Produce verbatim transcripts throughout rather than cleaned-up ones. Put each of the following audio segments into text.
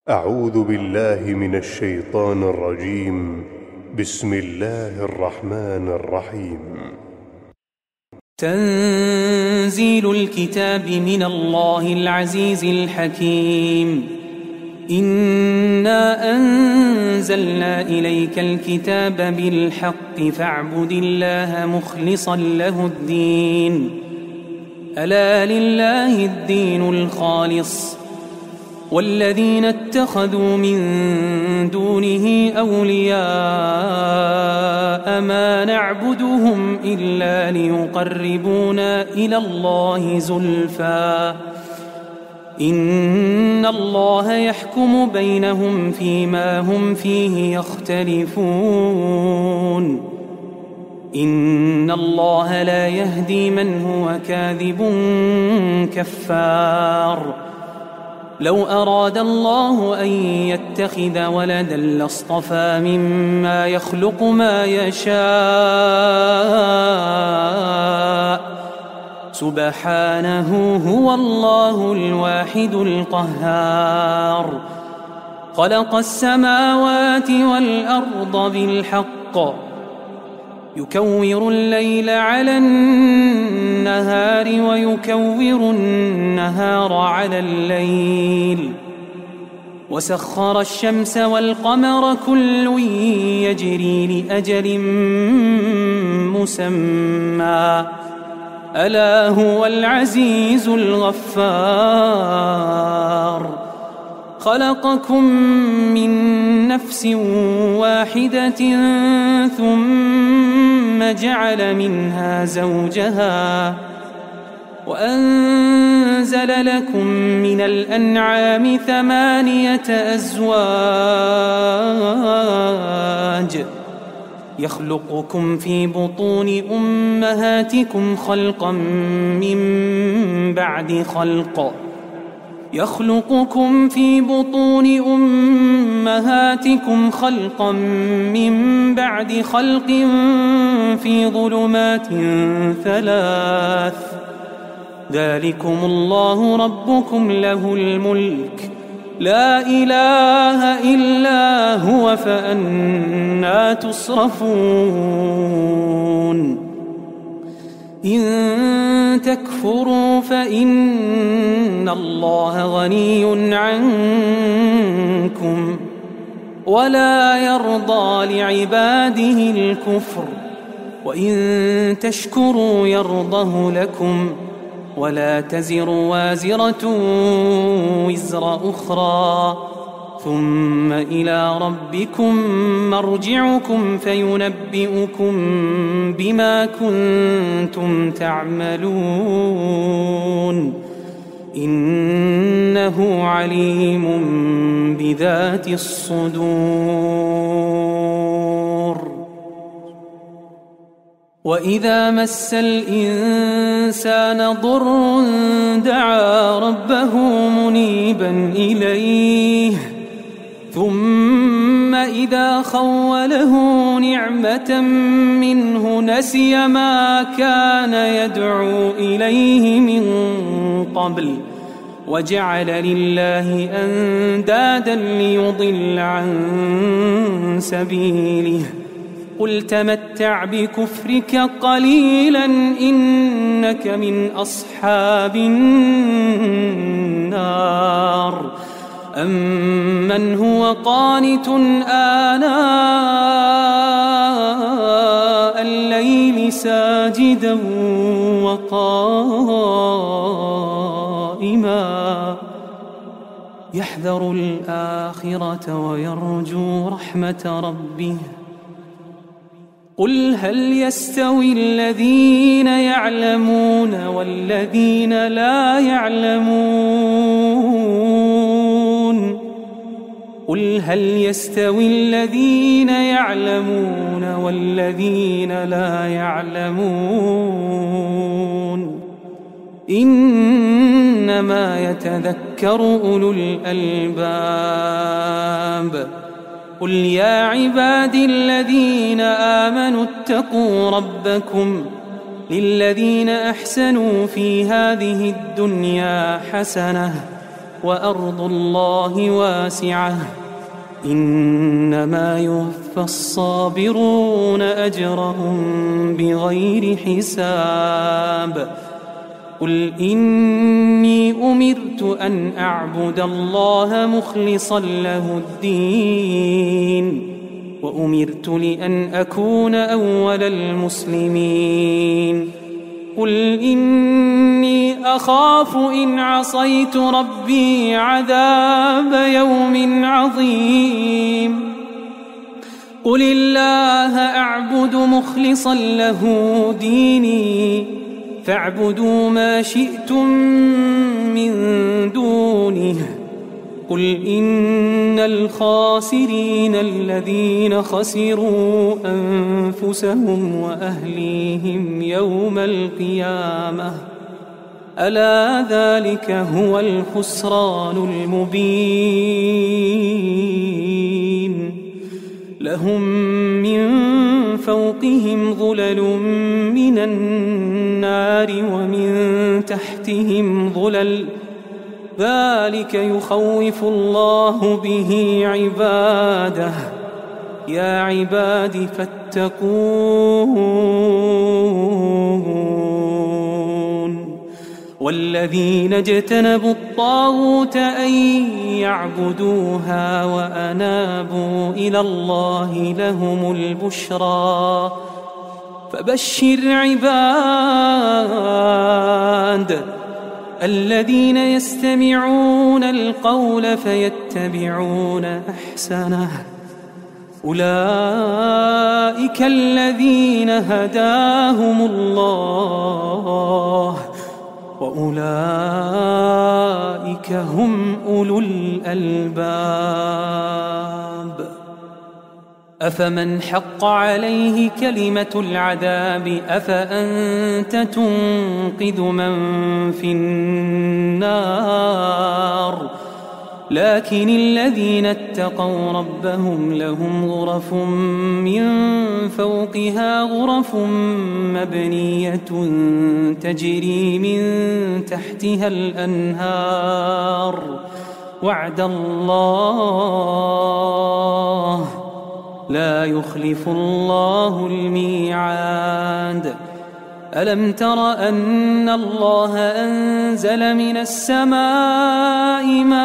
أعوذ بالله من الشيطان الرجيم. بسم الله الرحمن الرحيم. تنزيل الكتاب من الله العزيز الحكيم. إنا أنزلنا إليك الكتاب بالحق فاعبد الله مخلصا له الدين. ألا لله الدين الخالص والذين اتخذوا من دونه أولياء ما نعبدهم إلا ليقربونا إلى الله زلفى إن الله يحكم بينهم فيما هم فيه يختلفون. إن الله لا يهدي من هو كاذب كفار. لو أراد الله أن يتخذ ولدا لاصطفى مما يخلق ما يشاء سبحانه هو الله الواحد القهار. خلق السماوات والأرض بالحق يكور الليل على النهار ويكور النهار على الليل وسخر الشمس والقمر كل يجري لأجل مسمى ألا هو العزيز الغفار. خلقكم من نفس واحدة ثم جعل منها زوجها وأنزل لكم من الأنعام ثمانية أزواج يخلقكم في بطون أمهاتكم خلقا من بعد خلق يخلقكم في بطون أمهاتكم خلقا من بعد خلق في ظلمات ثلاث ذلكم الله ربكم له الملك لا إله إلا هو فأنى تصرفون. إن تكفروا فإن الله غني عنكم ولا يرضى لعباده الكفر وإن تشكروا يرضه لكم ولا تزر وازرة وزر أخرى ثم إلى ربكم مرجعكم فينبئكم بما كنتم تعملون إنه عليم بذات الصدور. وإذا مس الإنسان ضر دعا ربه منيبا إليه ثم إذا خوله نعمة منه نسي ما كان يدعو إليه من قبل وجعل لله أندادا ليضل عن سبيله. قل تمتع بكفرك قليلا إنك من أصحاب النار. أمن هو قانت آناء الليل ساجدا وقائما يحذر الآخرة ويرجو رحمة ربه. قل هل يستوي الذين يعلمون والذين لا يعلمون قل هل يستوي الذين يعلمون والذين لا يعلمون إنما يتذكر أولو الألباب. قل يا عبادي الذين آمنوا اتقوا ربكم للذين أحسنوا في هذه الدنيا حسنة وأرض الله واسعة إنما يوفى الصابرون أجرهم بغير حساب قل إني أمرت أن أعبد الله مخلصا له الدين وأمرت لأن أكون أول المسلمين قل إني أخاف إن عصيت ربي عذاب يوم عظيم قل الله أعبد مخلصا له ديني فاعبدوا ما شئتم من دونه قل إن الخاسرين الذين خسروا أنفسهم وأهليهم يوم القيامة ألا ذلك هو الخسران المبين لهم من فوقهم ظلل من النار ومن تحتهم ظلل ذلك يخوف الله به عباده يا عباد فاتقون والذين اجتنبوا الطاغوت أن يعبدوها وأنابوا إلى الله لهم البشرى فبشر عباد الذين يستمعون القول فيتبعون أحسنه أولئك الذين هداهم الله وأولئك هم أولو الألباب أفمن حق عليه كلمة العذاب أفأنت تنقذ من في النار لكن الذين اتقوا ربهم لهم غرف من فوقها غرف مبنية تجري من تحتها الأنهار وعد الله لا يخلف الله الميعاد ألم تر أن الله أنزل من السماء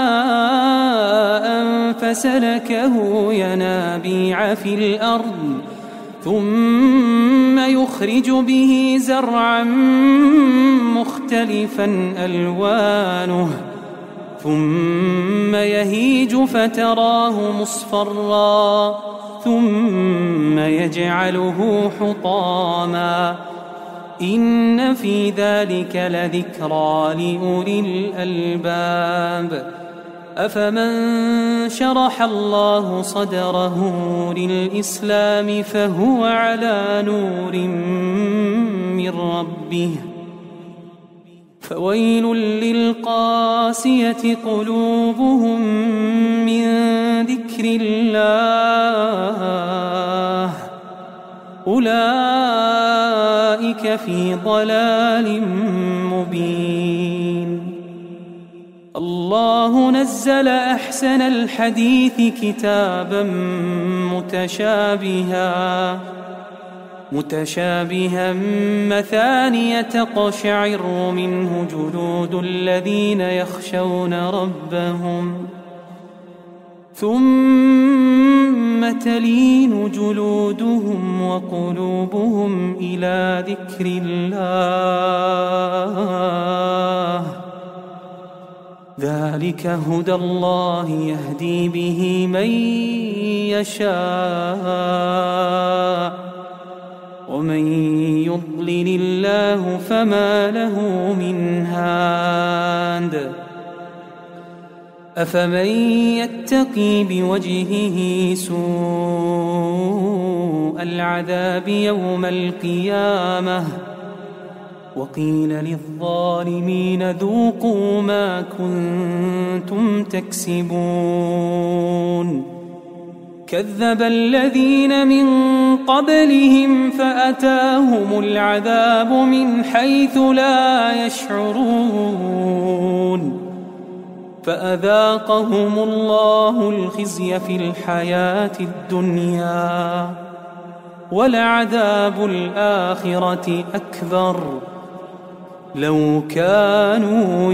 ماء فسلكه ينابيع في الأرض ثم يخرج به زرعا مختلفا ألوانه ثم يهيج فتراه مصفرا ثم يجعله حطاما إن في ذلك لذكرى لأولي الألباب أفمن شرح الله صدره للإسلام فهو على نور من ربه فويل للقاسية قلوبهم من ذكر الله أولئك في ضلال مبين الله نزل أحسن الحديث كتابا متشابها متشابها مثانية تقشعر منه جلود الذين يخشون ربهم ثم تلين جلودهم وقلوبهم إلى ذكر الله ذلك هدى الله يهدي به من يشاء ومن يضلل الله فما له من هاد أفمن يتقي بوجهه سوء العذاب يوم القيامة وقيل للظالمين ذوقوا ما كنتم تكسبون كذب الذين من قبلهم فأتاهم العذاب من حيث لا يشعرون فأذاقهم الله الخزي في الحياة الدنيا ولعذاب الآخرة أكبر لو كانوا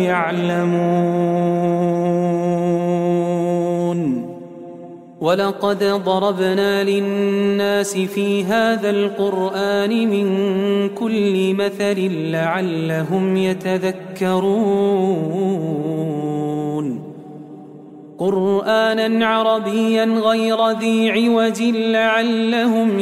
يعلمون. ولقد ضربنا للناس في هذا القرآن من كل مثل لعلهم يتذكرون. قرآنا عربيا غير ذي عوج لعلهم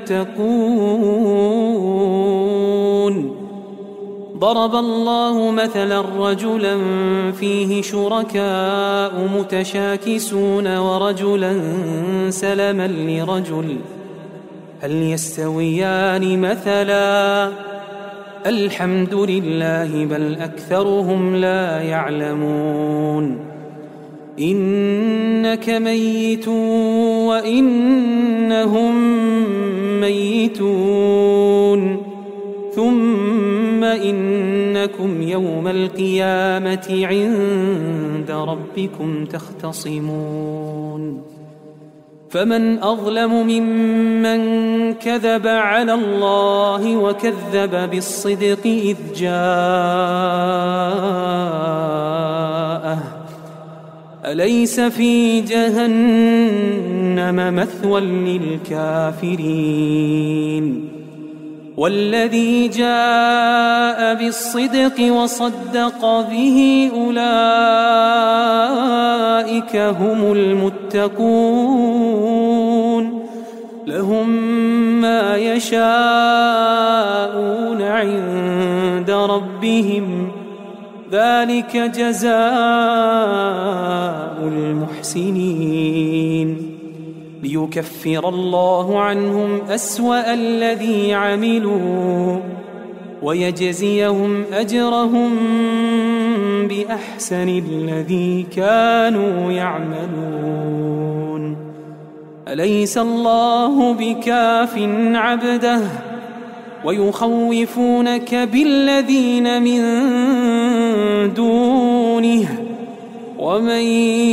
يتقون. ضرب الله مثلا رجلا فيه شركاء متشاكسون ورجلا سلما لرجل هل يستويان مثلا الحمد لله بل أكثرهم لا يعلمون. إنك ميت وإنهم ميتون ثم إنكم يوم القيامة عند ربكم تختصمون. فمن أظلم ممن كذب على الله وكذب بالصدق إذ جاءه أليس في جهنم مثوى للكافرين. والذي جاء بالصدق وصدق به أولئك هم المتقون لهم ما يشاءون عند ربهم ذلك جزاء المحسنين. ليكفر الله عنهم أسوأ الذي عملوا ويجزيهم أجرهم بأحسن الذي كانوا يعملون. أليس الله بكاف عبده ويخوفونك بالذين من دونه ومن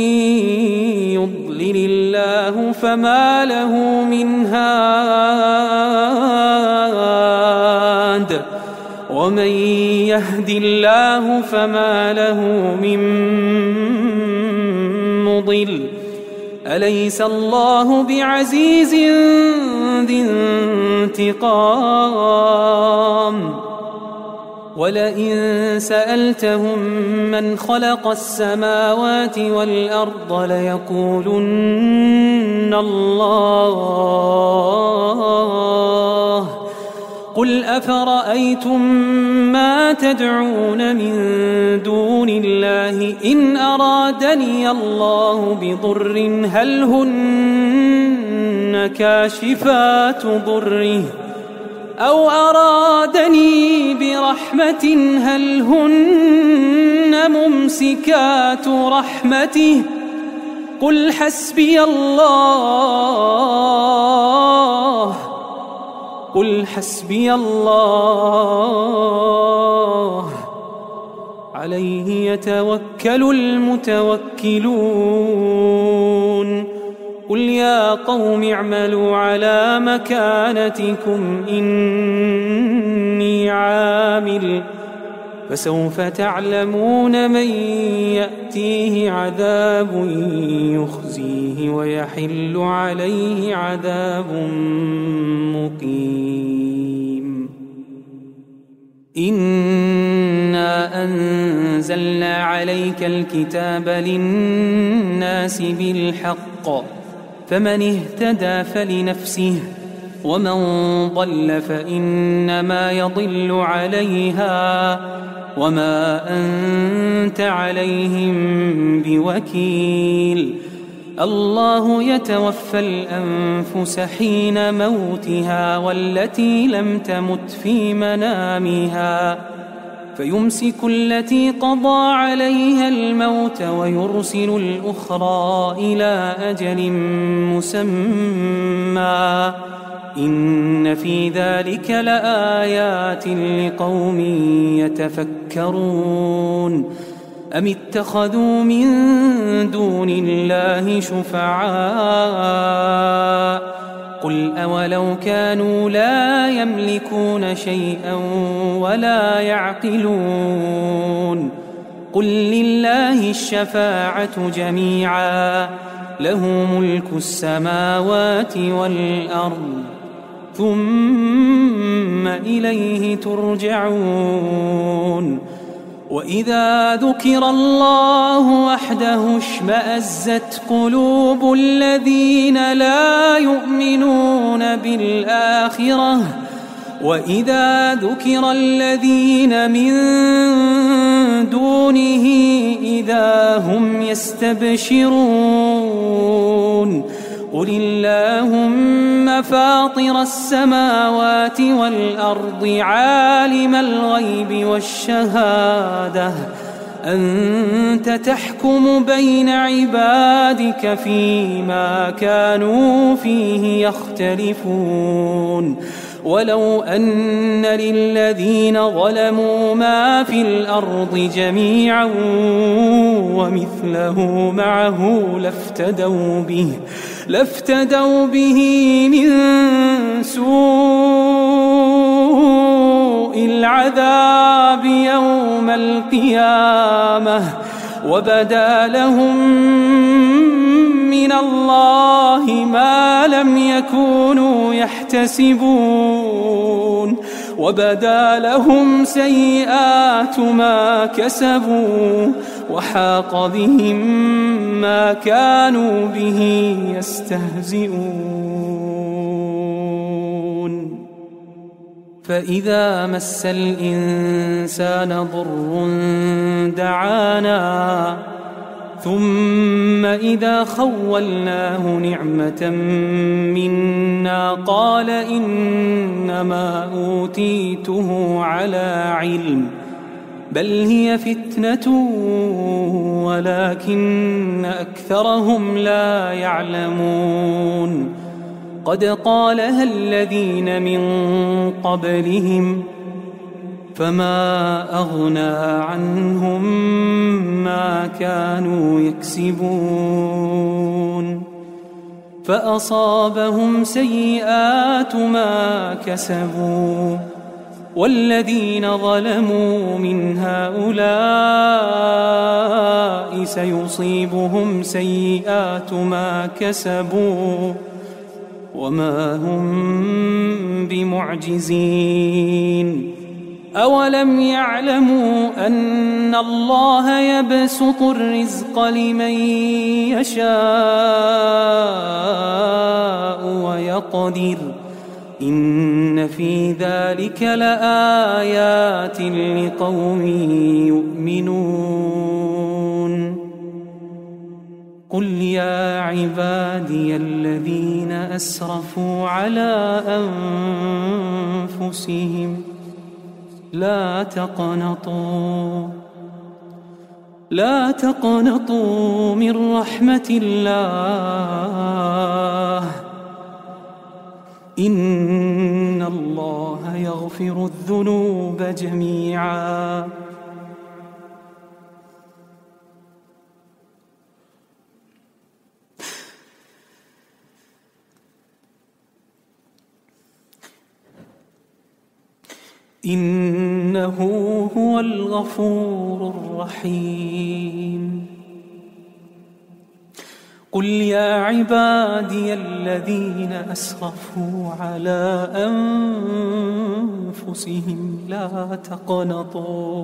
يضلل الله فما له من هاد ومن يهد الله فما له من مضل. أليس الله بعزيز ذي انتقام. ولئن سألتهم من خلق السماوات والأرض ليقولن الله قل أفرأيتم ما تدعون من دون الله إن أرادني الله بضر هل هن كاشفات ضره أو أرادني برحمة هل هن ممسكات رحمته قل حسبي الله قل حسبي الله عليه يتوكل المتوكلون. قل يا قوم اعملوا على مكانتكم إني عامل فسوف تعلمون من يأتيه عذاب يخزيه ويحل عليه عذاب مقيم. إنا أنزلنا عليك الكتاب للناس بالحق فمن اهتدى فلنفسه ومن ضل فإنما يضل عليها وما أنت عليهم بوكيل. الله يتوفى الأنفس حين موتها والتي لم تمت في منامها فيمسك التي قضى عليها الموت ويرسل الأخرى إلى أجل مسمى إن في ذلك لآيات لقوم يتفكرون. أم اتخذوا من دون الله شفعاء قل أولو كانوا لا يملكون شيئا ولا يعقلون قل لله الشفاعة جميعا له ملك السماوات والأرض ثم إليه ترجعون وإذا ذكر الله وحده اشمأزت قلوب الذين لا يؤمنون بالآخرة وإذا ذكر الذين من دونه إذا هم يستبشرون قل اللهم فاطر السماوات والأرض عالم الغيب والشهادة أنت تحكم بين عبادك فيما كانوا فيه يختلفون ولو أن للذين ظلموا ما في الأرض جميعا ومثله معه لافتدوا به لافتدوا به من سوء العذاب يوم القيامة وبدا لهم من الله ما لم يكونوا يحتسبون وبدا لهم سيئات ما كسبوا وحاق بهم ما كانوا به يستهزئون فإذا مس الإنسان ضر دعانا ثم إذا خولناه نعمة منا قال إنما أوتيته على علم بل هي فتنة ولكن أكثرهم لا يعلمون قد قالها الذين من قبلهم فما أغنى عنهم ما كانوا يكسبون فأصابهم سيئات ما كسبوا والذين ظلموا من هؤلاء سيصيبهم سيئات ما كسبوا وما هم بمعجزين أولم يعلموا أن الله يبسط الرزق لمن يشاء ويقدر إن في ذلك لآيات لقوم يؤمنون قل يا عبادي الذين أسرفوا على أنفسهم لا تقنطوا لا تقنطوا من رحمة الله إن الله يغفر الذنوب جميعا إنه هو الغفور الرحيم قل يا عبادي الذين أسرفوا على أنفسهم لا تقنطوا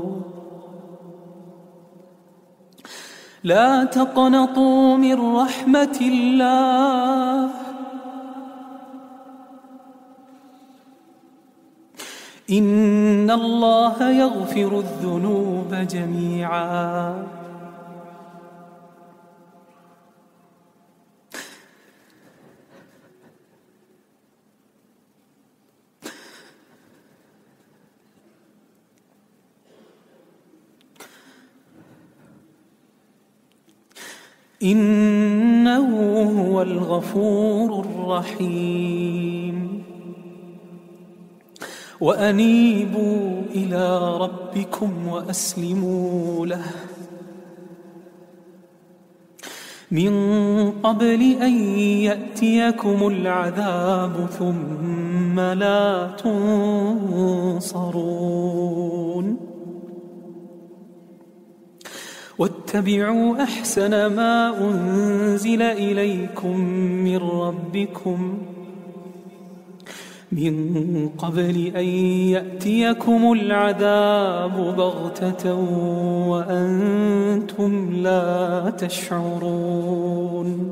لا تقنطوا من رحمة الله إن الله يغفر الذنوب جميعا إنه هو الغفور الرحيم وأنيبوا إلى ربكم وأسلموا له من قبل أن يأتيكم العذاب ثم لا تنصرون واتبعوا أحسن ما أنزل إليكم من ربكم من قبل أن يأتيكم العذاب بغتة وأنتم لا تشعرون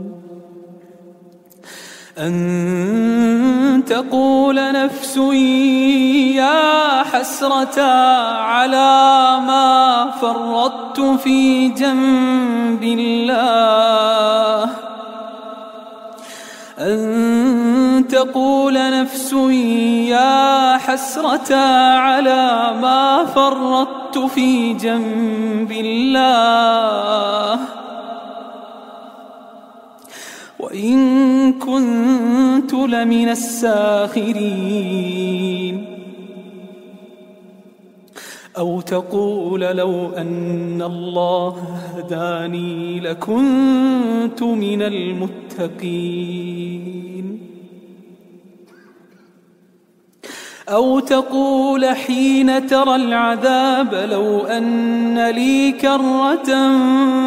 أن تقول نفس يا حسرة على ما فرطت في جنب الله أن تقول نفس يا حسرة على ما فرطت في جنب الله وإن كنت لمن الساخرين أو تقول لو أن الله هداني لكنت من المتقين أو تقول حين ترى العذاب لو أن لي كرة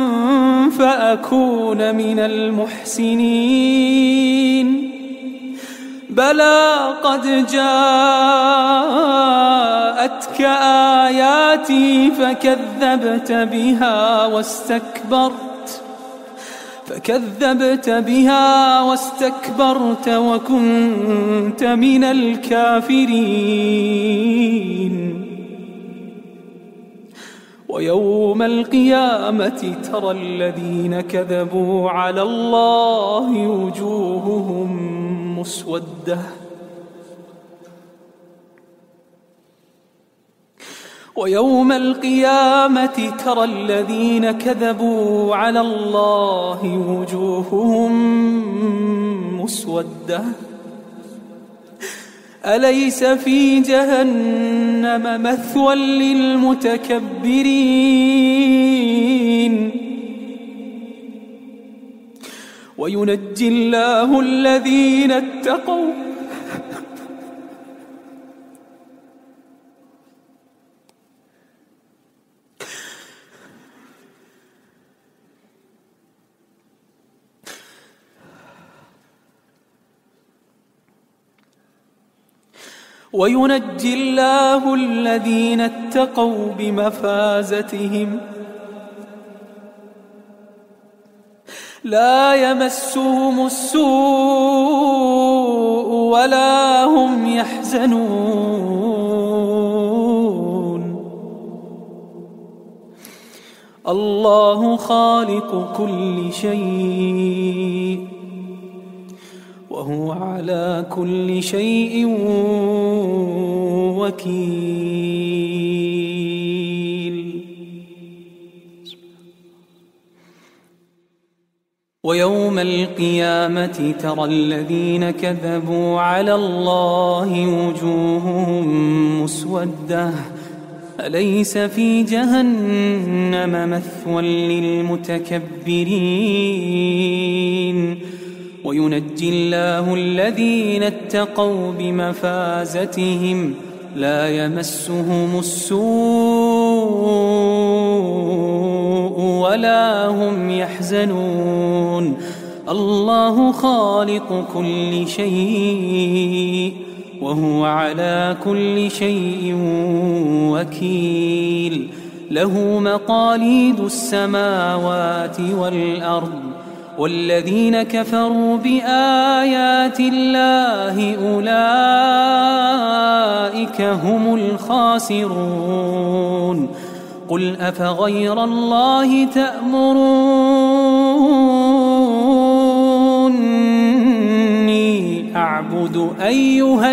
فأكون من المحسنين بلى قد جاءتك آياتي فكذبت بها واستكبرت فكذبت بها واستكبرت وكنت من الكافرين ويوم القيامة ترى الذين كذبوا على الله وجوههم مسودة ويوم القيامة ترى الذين كذبوا على الله وجوههم مسودة أليس في جهنم مثوى للمتكبرين وينجي الله الذين اتقوا وينجي الله الذين اتقوا بمفازتهم لا يمسهم السوء ولا هم يحزنون الله خالق كل شيء وهو على كل شيء وكيل ويوم القيامة ترى الذين كذبوا على الله وجوههم مسودة أليس في جهنم مثوى للمتكبرين وينجي الله الذين اتقوا بمفازتهم لا يمسهم السوء ولا هم يحزنون الله خالق كل شيء وهو على كل شيء وكيل له مقاليد السماوات والأرض والذين كفروا بآيات الله أولئك هم الخاسرون قل أفغير الله تأمروني أعبد أيها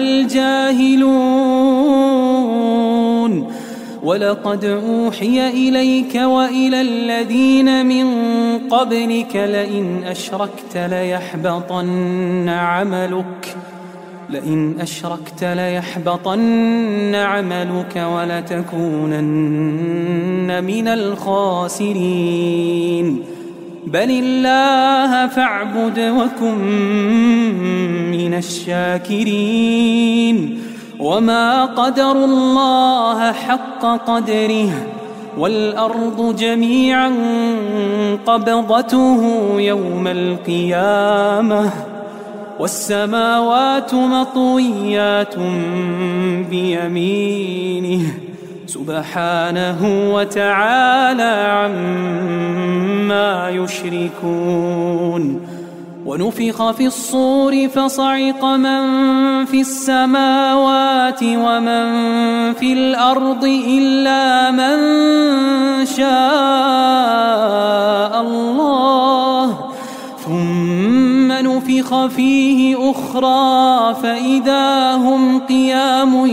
الجاهلون ولقد أوحي إليك وإلى الذين من قبلك لئن أشركت ليحبطن عملك لئن أشركت ليحبطن عملك ولتكونن من الخاسرين بل الله فاعبد وكن من الشاكرين وما قدروا الله حق قدره والأرض جميعا قبضته يوم القيامة والسماوات مطويات بيمينه سبحانه وتعالى عما يشركون ونفخ في الصور فصعق من في السماوات ومن في الأرض إلا من شاء الله ثم نفخ فيه أخرى فإذا هم قيام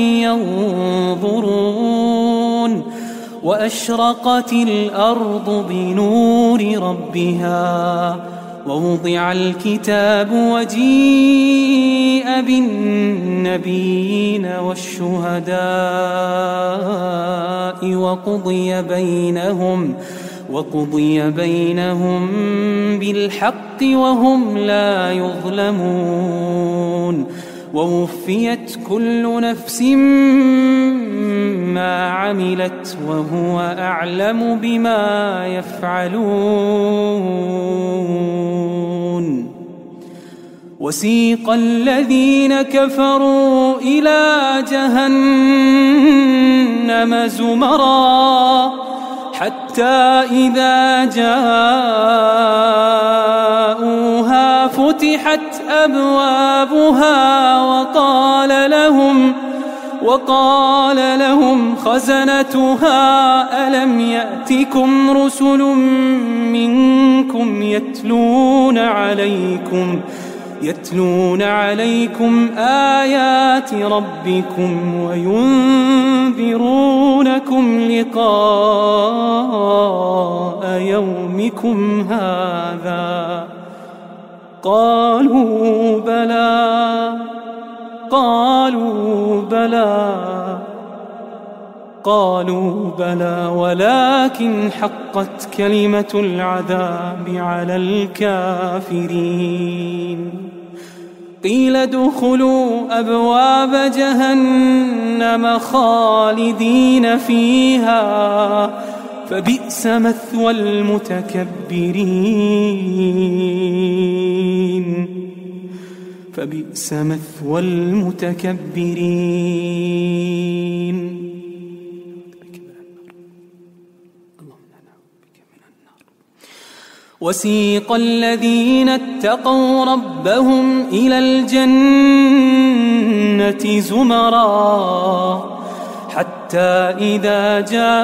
ينظرون وأشرقت الأرض بنور ربها ووضع الكتاب وجيء بالنبيين والشهداء وقضي بينهم وقضي بينهم بالحق وهم لا يظلمون ووفيت كل نفس ما عملت وهو أعلم بما يفعلون وسيق الذين كفروا إلى جهنم زمرا حتى إذا جاءوها فتحت أبوابها وقال لهم وقال لهم خزنتها ألم يأتكم رسل منكم يتلون عليكم يتلون عليكم آيات ربكم وينذرونكم لقاء يومكم هذا قالوا بلى قالوا بلى قالوا بلى ولكن حقت كلمة العذاب على الكافرين قيل ادخلوا أبواب جهنم خالدين فيها فبئس مثوى المتكبرين فبئس مثوى المتكبرين وسيق الذين اتقوا ربهم إلى الجنة زمرا حتى إذا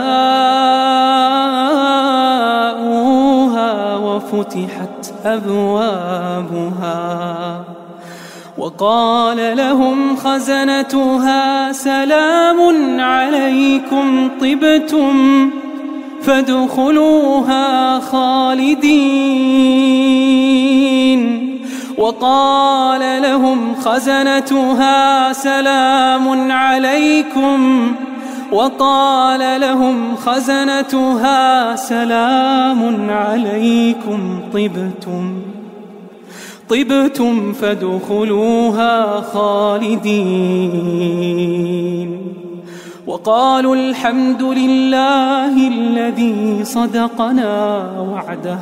جاءوها وفتحت أبوابها وقال لهم خزنتها سلام عليكم طبتم فادخلوها خالدين وقال لهم خزنتها سلام عليكم وقال لهم خزنتها سلام عليكم طبتم طبتم فادخلوها خالدين وقالوا الحمد لله الذي صدقنا وعده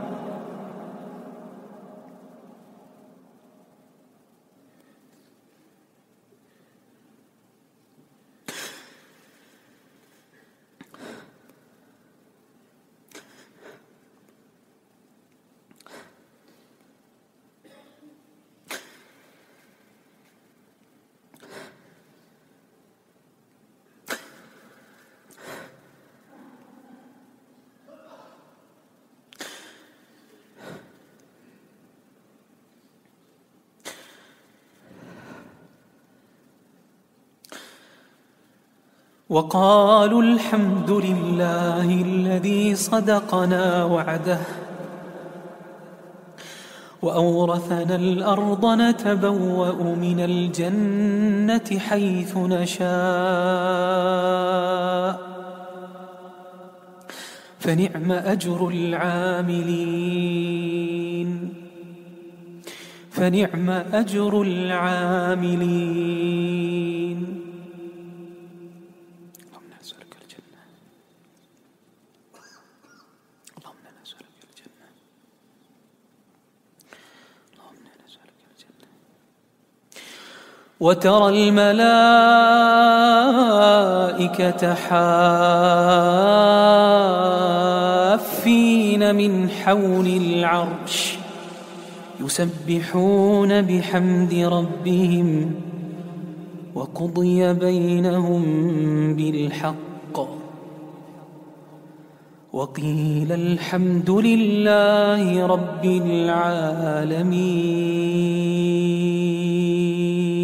وقالوا الحمد لله الذي صدقنا وعده وأورثنا الأرض نتبوأ من الجنة حيث نشاء فنعم أجر العاملين فنعم أجر العاملين. اللهم نسألك الجنة اللهم نسألك الجنة اللهم نسألك الجنة. وترى الملائكة حافين من حول العرش يسبحون بحمد ربهم وقضي بينهم بالحق وقيل الحمد لله رب العالمين.